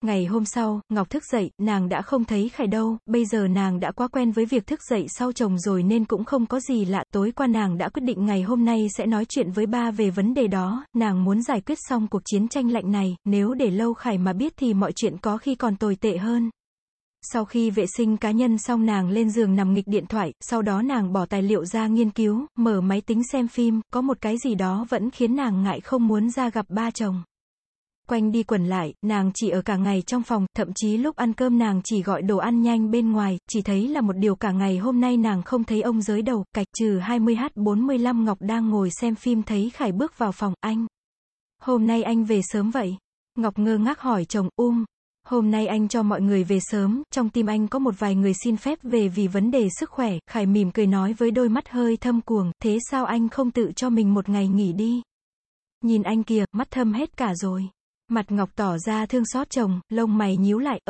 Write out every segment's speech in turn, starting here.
Ngày hôm sau, Ngọc thức dậy, nàng đã không thấy Khải đâu, bây giờ nàng đã quá quen với việc thức dậy sau chồng rồi nên cũng không có gì lạ, tối qua nàng đã quyết định ngày hôm nay sẽ nói chuyện với ba về vấn đề đó, nàng muốn giải quyết xong cuộc chiến tranh lạnh này, nếu để lâu Khải mà biết thì mọi chuyện có khi còn tồi tệ hơn. Sau khi vệ sinh cá nhân xong nàng lên giường nằm nghịch điện thoại, sau đó nàng bỏ tài liệu ra nghiên cứu, mở máy tính xem phim, có một cái gì đó vẫn khiến nàng ngại không muốn ra gặp ba chồng. Quanh đi quẩn lại, nàng chỉ ở cả ngày trong phòng, thậm chí lúc ăn cơm nàng chỉ gọi đồ ăn nhanh bên ngoài, chỉ thấy là một điều cả ngày hôm nay nàng không thấy ông Giới đâu, cạch trừ 20h45 Ngọc đang ngồi xem phim thấy Khải bước vào phòng, anh. Hôm nay anh về sớm vậy? Ngọc ngơ ngác hỏi chồng, hôm nay anh cho mọi người về sớm, trong tim anh có một vài người xin phép về vì vấn đề sức khỏe, Khải mỉm cười nói với đôi mắt hơi thâm quầng, thế sao anh không tự cho mình một ngày nghỉ đi? Nhìn anh kìa, mắt thâm hết cả rồi. Mặt Ngọc tỏ ra thương xót chồng, lông mày nhíu lại,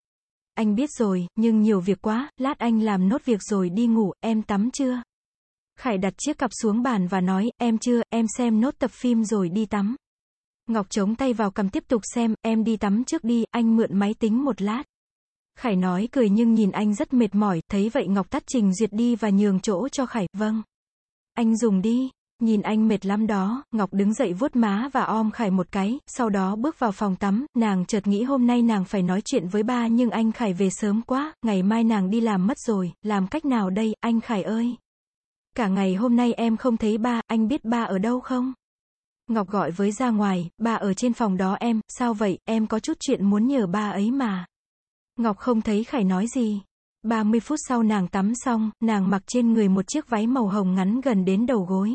anh biết rồi, nhưng nhiều việc quá, lát anh làm nốt việc rồi đi ngủ, em tắm chưa? Khải đặt chiếc cặp xuống bàn và nói, em chưa, em xem nốt tập phim rồi đi tắm. Ngọc chống tay vào cằm tiếp tục xem, em đi tắm trước đi, anh mượn máy tính một lát. Khải nói cười nhưng nhìn anh rất mệt mỏi, thấy vậy Ngọc tắt trình duyệt đi và nhường chỗ cho Khải, vâng. Anh dùng đi. Nhìn anh mệt lắm đó, Ngọc đứng dậy vuốt má và ôm Khải một cái, sau đó bước vào phòng tắm, nàng chợt nghĩ hôm nay nàng phải nói chuyện với ba nhưng anh Khải về sớm quá, ngày mai nàng đi làm mất rồi, làm cách nào đây, anh Khải ơi? Cả ngày hôm nay em không thấy ba, anh biết ba ở đâu không? Ngọc gọi với ra ngoài, ba ở trên phòng đó em, sao vậy, em có chút chuyện muốn nhờ ba ấy mà. Ngọc không thấy Khải nói gì. 30 phút sau nàng tắm xong, nàng mặc trên người một chiếc váy màu hồng ngắn gần đến đầu gối.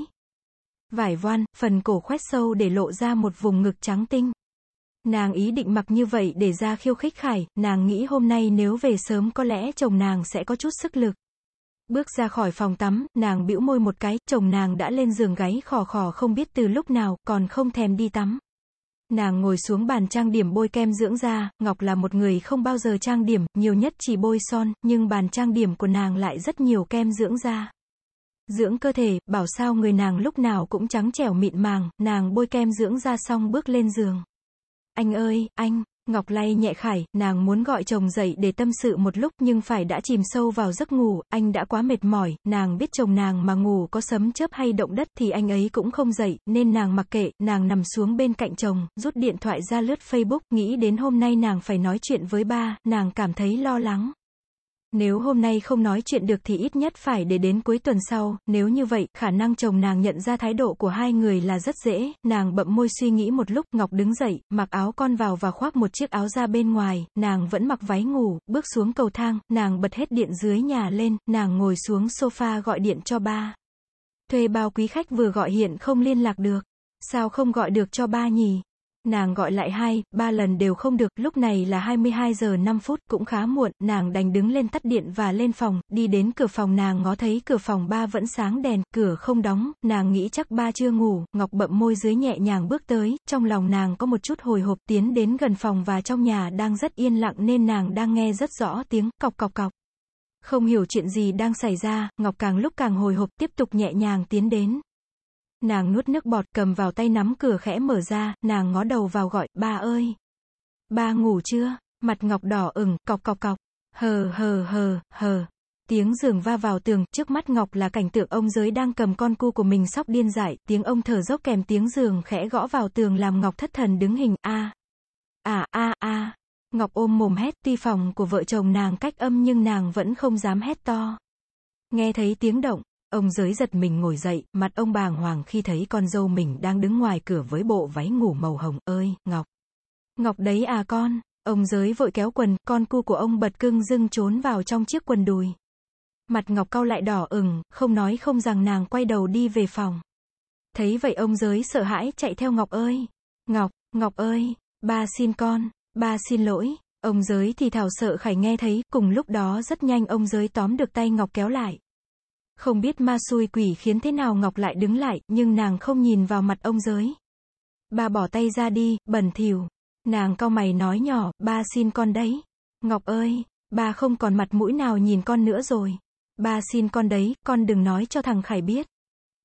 Vải voan, phần cổ khoét sâu để lộ ra một vùng ngực trắng tinh. Nàng ý định mặc như vậy để ra khiêu khích Khải, nàng nghĩ hôm nay nếu về sớm có lẽ chồng nàng sẽ có chút sức lực. Bước ra khỏi phòng tắm, nàng bĩu môi một cái, chồng nàng đã lên giường gáy khò khò không biết từ lúc nào, còn không thèm đi tắm. Nàng ngồi xuống bàn trang điểm bôi kem dưỡng da, Ngọc là một người không bao giờ trang điểm, nhiều nhất chỉ bôi son, nhưng bàn trang điểm của nàng lại rất nhiều kem dưỡng da. Dưỡng cơ thể, bảo sao người nàng lúc nào cũng trắng trẻo mịn màng, nàng bôi kem dưỡng da xong bước lên giường. Anh ơi, anh, Ngọc lay nhẹ Khải, nàng muốn gọi chồng dậy để tâm sự một lúc nhưng phải đã chìm sâu vào giấc ngủ, anh đã quá mệt mỏi, nàng biết chồng nàng mà ngủ có sấm chớp hay động đất thì anh ấy cũng không dậy, nên nàng mặc kệ, nàng nằm xuống bên cạnh chồng, rút điện thoại ra lướt Facebook, nghĩ đến hôm nay nàng phải nói chuyện với ba, nàng cảm thấy lo lắng. Nếu hôm nay không nói chuyện được thì ít nhất phải để đến cuối tuần sau, nếu như vậy, khả năng chồng nàng nhận ra thái độ của hai người là rất dễ, nàng bậm môi suy nghĩ một lúc, Ngọc đứng dậy, mặc áo con vào và khoác một chiếc áo ra bên ngoài, nàng vẫn mặc váy ngủ, bước xuống cầu thang, nàng bật hết điện dưới nhà lên, nàng ngồi xuống sofa gọi điện cho ba. Thuê bao quý khách vừa gọi hiện không liên lạc được. Sao không gọi được cho ba nhỉ? Nàng gọi lại 2-3 lần đều không được, lúc này là 22 giờ 5 phút, cũng khá muộn, nàng đành đứng lên tắt điện và lên phòng, đi đến cửa phòng nàng ngó thấy cửa phòng ba vẫn sáng đèn, cửa không đóng, nàng nghĩ chắc ba chưa ngủ, Ngọc bậm môi dưới nhẹ nhàng bước tới, trong lòng nàng có một chút hồi hộp tiến đến gần phòng và trong nhà đang rất yên lặng nên nàng đang nghe rất rõ tiếng cọc cọc cọc. Không hiểu chuyện gì đang xảy ra, Ngọc càng lúc càng hồi hộp tiếp tục nhẹ nhàng tiến đến. Nàng nuốt nước bọt cầm vào tay nắm cửa khẽ mở ra, nàng ngó đầu vào gọi, ba ơi. Ba ngủ chưa? Mặt Ngọc đỏ ửng, cọc cọc cọc. Hờ. Tiếng giường va vào tường, trước mắt Ngọc là cảnh tượng ông Giới đang cầm con cu của mình sóc điên dại, tiếng ông thở dốc kèm tiếng giường khẽ gõ vào tường làm Ngọc thất thần đứng hình, Ngọc ôm mồm hét, tuy phòng của vợ chồng nàng cách âm nhưng nàng vẫn không dám hét to. Nghe thấy tiếng động. Ông Giới giật mình ngồi dậy, mặt ông bàng hoàng khi thấy con dâu mình đang đứng ngoài cửa với bộ váy ngủ màu hồng, ơi, Ngọc. Ngọc đấy à con, ông Giới vội kéo quần, con cu của ông bật cưng dưng trốn vào trong chiếc quần đùi. Mặt Ngọc cau lại đỏ ửng, không nói không rằng nàng quay đầu đi về phòng. Thấy vậy ông Giới sợ hãi chạy theo Ngọc ơi. Ngọc ơi, ba xin con, ba xin lỗi. Ông Giới thì thào sợ Khải nghe thấy, cùng lúc đó rất nhanh ông Giới tóm được tay Ngọc kéo lại. Không biết ma xui quỷ khiến thế nào Ngọc lại đứng lại, nhưng nàng không nhìn vào mặt ông Giới. Ba bỏ tay ra đi, bẩn thỉu. Nàng cau mày nói nhỏ, ba xin con đấy. Ngọc ơi, ba không còn mặt mũi nào nhìn con nữa rồi. Ba xin con đấy, con đừng nói cho thằng Khải biết.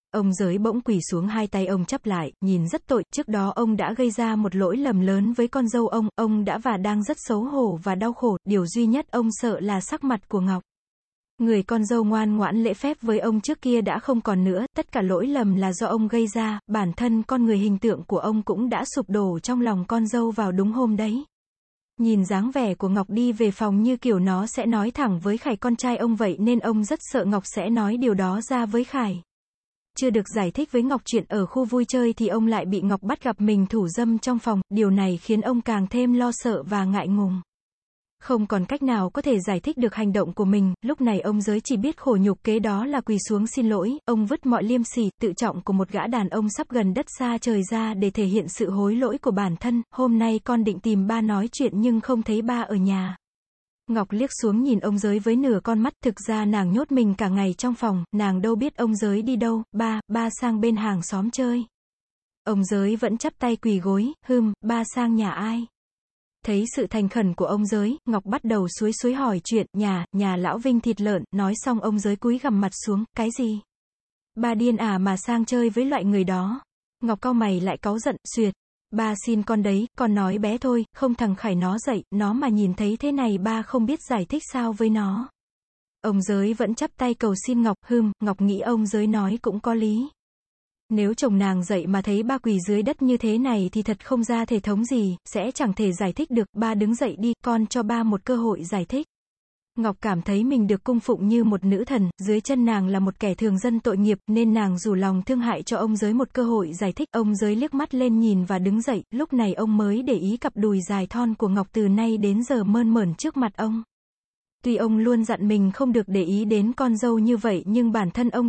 Ông Giới bỗng quỳ xuống, hai tay ông chắp lại, nhìn rất tội, trước đó ông đã gây ra một lỗi lầm lớn với con dâu ông đã và đang rất xấu hổ và đau khổ, điều duy nhất ông sợ là sắc mặt của Ngọc. Người con dâu ngoan ngoãn lễ phép với ông trước kia đã không còn nữa, tất cả lỗi lầm là do ông gây ra, bản thân con người hình tượng của ông cũng đã sụp đổ trong lòng con dâu vào đúng hôm đấy. Nhìn dáng vẻ của Ngọc đi về phòng như kiểu nó sẽ nói thẳng với Khải con trai ông vậy nên ông rất sợ Ngọc sẽ nói điều đó ra với Khải. Chưa được giải thích với Ngọc chuyện ở khu vui chơi thì ông lại bị Ngọc bắt gặp mình thủ dâm trong phòng, điều này khiến ông càng thêm lo sợ và ngại ngùng. Không còn cách nào có thể giải thích được hành động của mình, lúc này ông Giới chỉ biết khổ nhục kế đó là quỳ xuống xin lỗi, ông vứt mọi liêm sỉ, tự trọng của một gã đàn ông sắp gần đất xa trời ra để thể hiện sự hối lỗi của bản thân, hôm nay con định tìm ba nói chuyện nhưng không thấy ba ở nhà. Ngọc liếc xuống nhìn ông Giới với nửa con mắt, thực ra nàng nhốt mình cả ngày trong phòng, nàng đâu biết ông Giới đi đâu, ba sang bên hàng xóm chơi. Ông Giới vẫn chắp tay quỳ gối, ba sang nhà ai? Thấy sự thành khẩn của ông Giới, Ngọc bắt đầu xuối hỏi chuyện, nhà lão Vinh thịt lợn, nói xong ông Giới cúi gằm mặt xuống, cái gì? Ba điên à mà sang chơi với loại người đó? Ngọc cau mày lại cáu giận, xuyệt. Ba xin con đấy, con nói bé thôi, không thằng Khải nó dậy, nó mà nhìn thấy thế này ba không biết giải thích sao với nó. Ông Giới vẫn chắp tay cầu xin Ngọc, Ngọc nghĩ ông Giới nói cũng có lý. Nếu chồng nàng dậy mà thấy ba quỳ dưới đất như thế này thì thật không ra thể thống gì, sẽ chẳng thể giải thích được, ba đứng dậy đi, con cho ba một cơ hội giải thích. Ngọc cảm thấy mình được cung phụng như một nữ thần, dưới chân nàng là một kẻ thường dân tội nghiệp, nên nàng rủ lòng thương hại cho ông Giới một cơ hội giải thích. Ông Giới liếc mắt lên nhìn và đứng dậy, lúc này ông mới để ý cặp đùi dài thon của Ngọc từ nay đến giờ mơn mởn trước mặt ông. Tuy ông luôn dặn mình không được để ý đến con dâu như vậy nhưng bản thân ông